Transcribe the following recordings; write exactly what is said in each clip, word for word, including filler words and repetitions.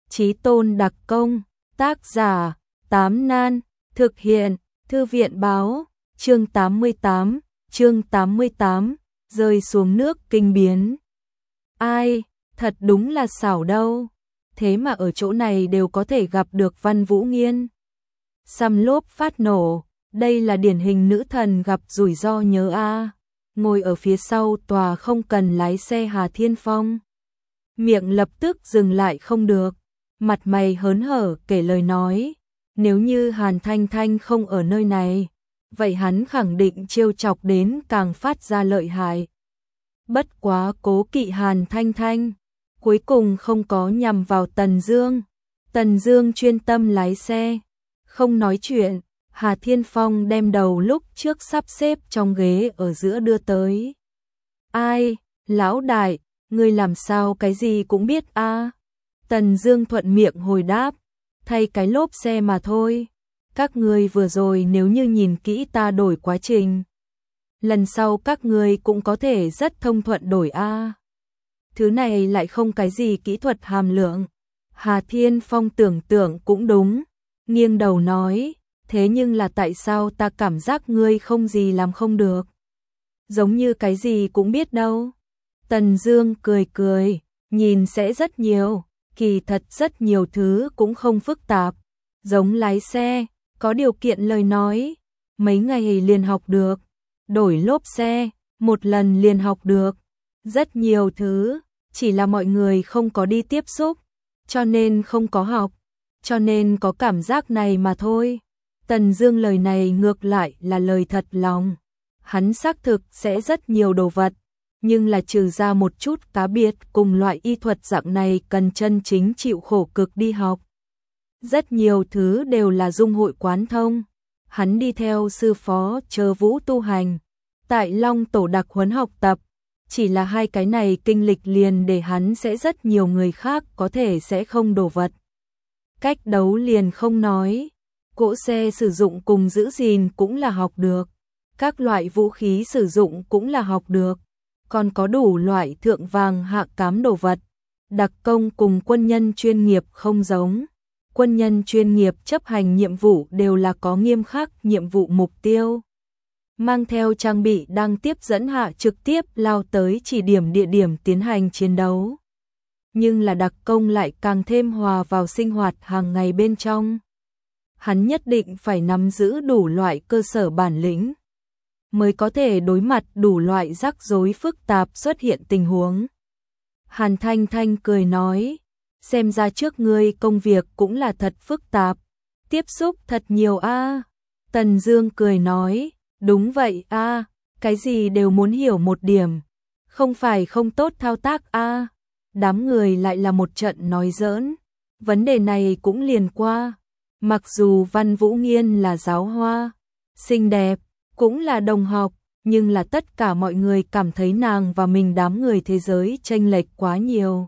Chí tôn đặc công, tác giả, Tám Nan, thực hiện, Thư viện báo, chương tám mươi tám, chương tám mươi tám, rơi xuống nước kinh biến. Ai, thật đúng là xảo đâu, thế mà ở chỗ này đều có thể gặp được Văn Vũ Nghiên. Xăm lốp phát nổ, đây là điển hình nữ thần gặp rủi ro nhớ a. Ngồi ở phía sau tòa không cần lái xe Hà Thiên Phong. Miệng lập tức dừng lại không được, mặt mày hớn hở kể lời nói, nếu như Hàn Thanh Thanh không ở nơi này, vậy hắn khẳng định trêu chọc đến càng phát ra lợi hại. Bất quá cố kỵ Hàn Thanh Thanh, cuối cùng không có nhằm vào Tần Dương. Tần Dương chuyên tâm lái xe, không nói chuyện. Hà Thiên Phong đem đầu lúc trước sắp xếp trong ghế ở giữa đưa tới. Ai, lão đại, ngươi làm sao cái gì cũng biết a? À? Tần Dương thuận miệng hồi đáp, thay cái lốp xe mà thôi. Các ngươi vừa rồi nếu như nhìn kỹ ta đổi quá trình, lần sau các ngươi cũng có thể rất thông thuận đổi a. À? Thứ này lại không cái gì kỹ thuật hàm lượng. Hà Thiên Phong tưởng tượng cũng đúng, nghiêng đầu nói, thế nhưng là tại sao ta cảm giác ngươi không gì làm không được? Giống như cái gì cũng biết đâu. Tần Dương cười cười, nhìn sẽ rất nhiều, kỳ thật rất nhiều thứ cũng không phức tạp. Giống lái xe, có điều kiện lời nói, mấy ngày liền học được. Đổi lốp xe, một lần liền học được. Rất nhiều thứ, chỉ là mọi người không có đi tiếp xúc, cho nên không có học, cho nên có cảm giác này mà thôi. Tần Dương lời này ngược lại là lời thật lòng. Hắn xác thực sẽ rất nhiều đồ vật, nhưng là trừ ra một chút cá biệt cùng loại y thuật dạng này cần chân chính chịu khổ cực đi học. Rất nhiều thứ đều là dung hội quán thông. Hắn đi theo sư phó Chờ Vũ tu hành, tại Long Tổ đặc huấn học tập, chỉ là hai cái này kinh lịch liền để hắn sẽ rất nhiều người khác có thể sẽ không đồ vật. Cách đấu liền không nói. Cỗ xe sử dụng cùng giữ gìn cũng là học được, các loại vũ khí sử dụng cũng là học được, còn có đủ loại thượng vàng hạ cám đồ vật. Đặc công cùng quân nhân chuyên nghiệp không giống, quân nhân chuyên nghiệp chấp hành nhiệm vụ đều là có nghiêm khắc nhiệm vụ mục tiêu, mang theo trang bị đang tiếp dẫn hạ trực tiếp lao tới chỉ điểm địa điểm tiến hành chiến đấu. Nhưng là đặc công lại càng thêm hòa vào sinh hoạt hàng ngày bên trong. Hắn nhất định phải nắm giữ đủ loại cơ sở bản lĩnh, mới có thể đối mặt đủ loại rắc rối phức tạp xuất hiện tình huống. Hàn Thanh Thanh cười nói, xem ra trước ngươi công việc cũng là thật phức tạp, tiếp xúc thật nhiều a. À. Tần Dương cười nói, đúng vậy a, à, cái gì đều muốn hiểu một điểm, không phải không tốt thao tác a. À. Đám người lại là một trận nói giỡn, vấn đề này cũng liền qua. Mặc dù Văn Vũ Nghiên là giáo hoa, xinh đẹp, cũng là đồng học, nhưng là tất cả mọi người cảm thấy nàng và mình đám người thế giới chênh lệch quá nhiều.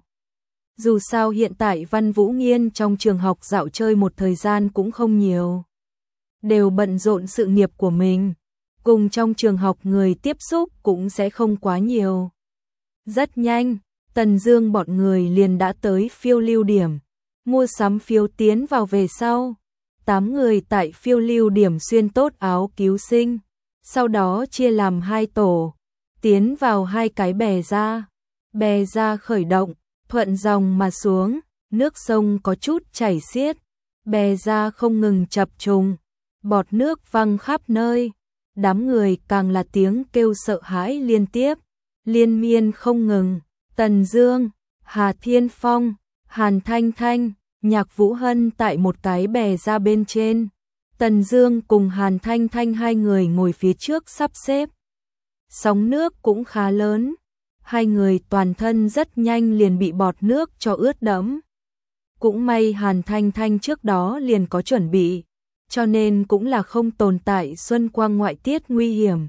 Dù sao hiện tại Văn Vũ Nghiên trong trường học dạo chơi một thời gian cũng không nhiều, đều bận rộn sự nghiệp của mình, cùng trong trường học người tiếp xúc cũng sẽ không quá nhiều. Rất nhanh, Tần Dương bọn người liền đã tới phiêu lưu điểm, mua sắm phiếu tiến vào về sau. Tám người tại phiêu lưu điểm xuyên tốt áo cứu sinh, sau đó chia làm hai tổ, tiến vào hai cái bè ra. Bè ra khởi động, thuận dòng mà xuống, nước sông có chút chảy xiết, bè ra không ngừng chập trùng, bọt nước văng khắp nơi. Đám người càng là tiếng kêu sợ hãi liên tiếp, liên miên không ngừng. Tần Dương, Hà Thiên Phong, Hàn Thanh Thanh, Nhạc Vũ Hân tại một cái bè ra bên trên. Tần Dương cùng Hàn Thanh Thanh hai người ngồi phía trước sắp xếp. Sóng nước cũng khá lớn, hai người toàn thân rất nhanh liền bị bọt nước cho ướt đẫm. Cũng may Hàn Thanh Thanh trước đó liền có chuẩn bị, cho nên cũng là không tồn tại xuân quang ngoại tiết nguy hiểm.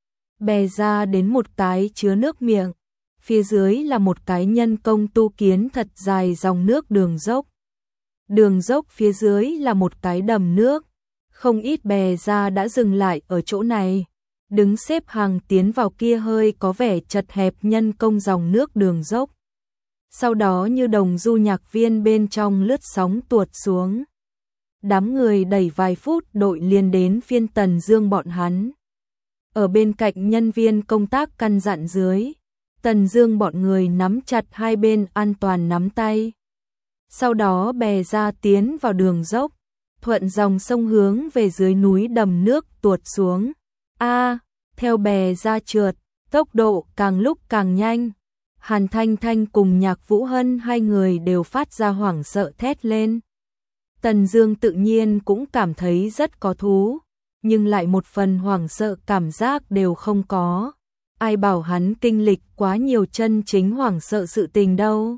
Bè ra đến một cái chứa nước miệng, phía dưới là một cái nhân công tu kiến thật dài dòng nước đường dốc. Đường dốc phía dưới là một cái đầm nước, không ít bè ra đã dừng lại ở chỗ này, đứng xếp hàng tiến vào kia hơi có vẻ chật hẹp nhân công dòng nước đường dốc. sau đó như đồng du nhạc viên bên trong lướt sóng tuột xuống. Đám người đẩy vài phút đội liền đến phiên Tần Dương bọn hắn. Ở bên cạnh nhân viên công tác căn dặn dưới, Tần Dương bọn người nắm chặt hai bên an toàn nắm tay. Sau đó bè ra tiến vào đường dốc, thuận dòng sông hướng về dưới núi đầm nước tuột xuống. A, theo bè ra trượt, tốc độ càng lúc càng nhanh. Hàn Thanh Thanh cùng Nhạc Vũ Hân hai người đều phát ra hoảng sợ thét lên. Tần Dương tự nhiên cũng cảm thấy rất có thú, nhưng lại một phần hoảng sợ cảm giác đều không có. Ai bảo hắn kinh lịch quá nhiều chân chính hoảng sợ sự tình đâu.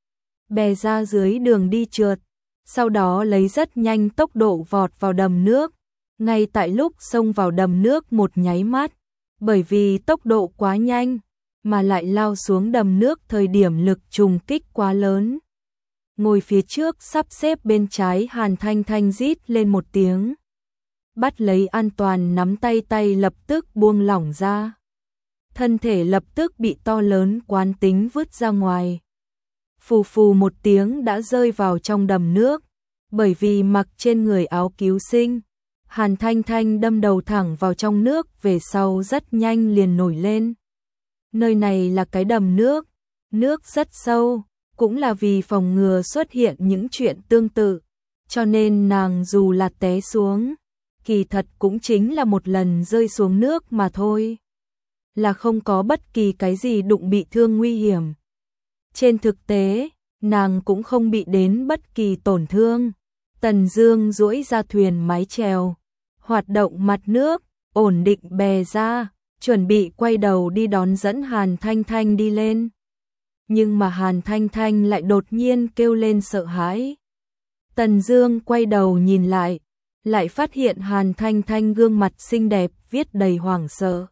Bè ra dưới đường đi trượt, sau đó lấy rất nhanh tốc độ vọt vào đầm nước. Ngay tại lúc xông vào đầm nước một nháy mắt, bởi vì tốc độ quá nhanh, mà lại lao xuống đầm nước thời điểm lực trùng kích quá lớn. Ngồi phía trước sắp xếp bên trái Hàn Thanh Thanh rít lên một tiếng. Bắt lấy an toàn nắm tay tay lập tức buông lỏng ra. Thân thể lập tức bị to lớn quán tính vứt ra ngoài. Phù phù một tiếng đã rơi vào trong đầm nước, bởi vì mặc trên người áo cứu sinh. Hàn Thanh Thanh đâm đầu thẳng vào trong nước, về sau rất nhanh liền nổi lên. Nơi này là cái đầm nước, nước rất sâu, cũng là vì phòng ngừa xuất hiện những chuyện tương tự, cho nên nàng dù là té xuống, kỳ thật cũng chính là một lần rơi xuống nước mà thôi, là không có bất kỳ cái gì đụng bị thương nguy hiểm. Trên thực tế, nàng cũng không bị đến bất kỳ tổn thương. Tần Dương duỗi ra thuyền mái chèo, hoạt động mặt nước, ổn định bè ra, chuẩn bị quay đầu đi đón dẫn Hàn Thanh Thanh đi lên. Nhưng mà Hàn Thanh Thanh lại đột nhiên kêu lên sợ hãi. Tần Dương quay đầu nhìn lại, lại phát hiện Hàn Thanh Thanh gương mặt xinh đẹp viết đầy hoảng sợ.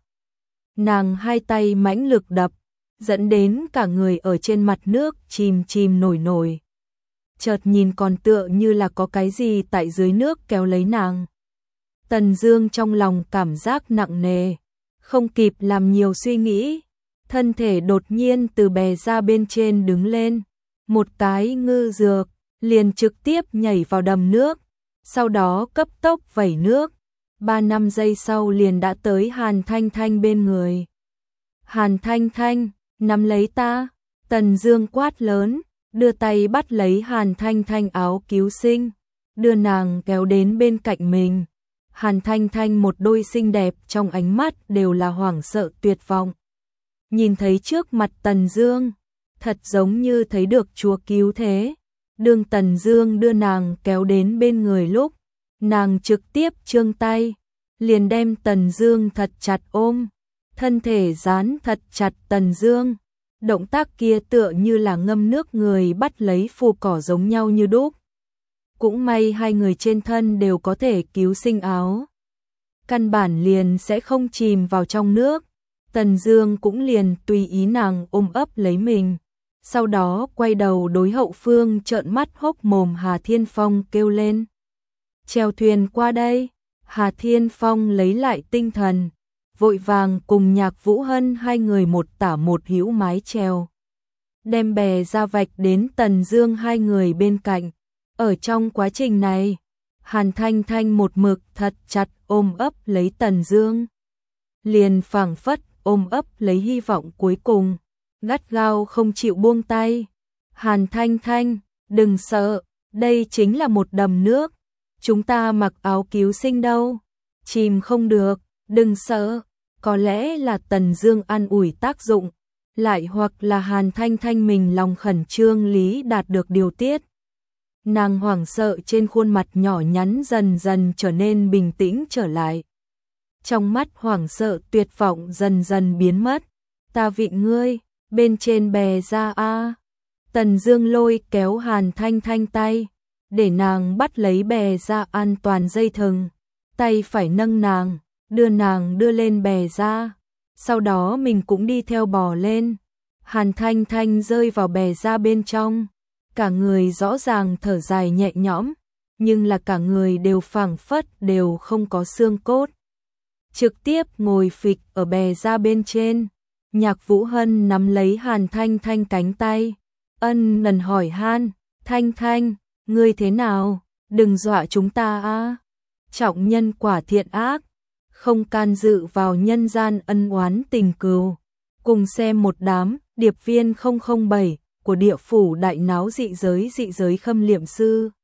Nàng hai tay mãnh lực đập, dẫn đến cả người ở trên mặt nước chìm chìm nổi nổi. Chợt nhìn còn tựa như là có cái gì tại dưới nước kéo lấy nàng. Tần Dương trong lòng cảm giác nặng nề, không kịp làm nhiều suy nghĩ, thân thể đột nhiên từ bè ra bên trên đứng lên, một cái ngư dược, liền trực tiếp nhảy vào đầm nước, sau đó cấp tốc vẩy nước, ba năm giây sau liền đã tới Hàn Thanh Thanh bên người. Hàn Thanh Thanh, nắm lấy ta, Tần Dương quát lớn, đưa tay bắt lấy Hàn Thanh Thanh áo cứu sinh, đưa nàng kéo đến bên cạnh mình. Hàn Thanh Thanh một đôi xinh đẹp trong ánh mắt đều là hoảng sợ tuyệt vọng. Nhìn thấy trước mặt Tần Dương, thật giống như thấy được Chúa cứu thế. Đương Tần Dương đưa nàng kéo đến bên người lúc, nàng trực tiếp trương tay, liền đem Tần Dương thật chặt ôm, thân thể dán thật chặt Tần Dương. Động tác kia tựa như là ngâm nước người bắt lấy phù cỏ giống nhau như đúc. Cũng may hai người trên thân đều có thể cứu sinh áo, căn bản liền sẽ không chìm vào trong nước. Tần Dương cũng liền tùy ý nàng ôm ấp lấy mình, sau đó quay đầu đối hậu phương trợn mắt hốc mồm Hà Thiên Phong kêu lên. Chèo thuyền qua đây. Hà Thiên Phong lấy lại tinh thần, vội vàng cùng Nhạc Vũ Hân hai người một tả một hữu mái chèo, đem bè ra vạch đến Tần Dương hai người bên cạnh. Ở trong quá trình này, Hàn Thanh Thanh một mực thật chặt ôm ấp lấy Tần Dương, liền phảng phất ôm ấp lấy hy vọng cuối cùng, gắt gao không chịu buông tay. Hàn Thanh Thanh, đừng sợ, đây chính là một đầm nước, chúng ta mặc áo cứu sinh đâu, chìm không được, đừng sợ. Có lẽ là Tần Dương an ủi tác dụng, lại hoặc là Hàn Thanh Thanh mình lòng khẩn trương lý đạt được điều tiết. Nàng hoảng sợ trên khuôn mặt nhỏ nhắn dần dần trở nên bình tĩnh trở lại. Trong mắt hoảng sợ tuyệt vọng dần dần biến mất. Ta vịn ngươi, bên trên bè ra a. Tần Dương lôi kéo Hàn Thanh Thanh tay, để nàng bắt lấy bè ra an toàn dây thừng, tay phải nâng nàng, đưa nàng đưa lên bè ra, sau đó mình cũng đi theo bò lên. Hàn Thanh Thanh rơi vào bè ra bên trong, cả người rõ ràng thở dài nhẹ nhõm, nhưng là cả người đều phảng phất đều không có xương cốt. Trực tiếp ngồi phịch ở bè ra bên trên, Nhạc Vũ Hân nắm lấy Hàn Thanh Thanh cánh tay, Ân Nần hỏi han, Thanh Thanh, ngươi thế nào, đừng dọa chúng ta a. Trọng nhân quả thiện ác, không can dự vào nhân gian ân oán tình cừu. Cùng xem một đám điệp viên không không bảy của địa phủ đại náo dị giới dị giới khâm liệm sư.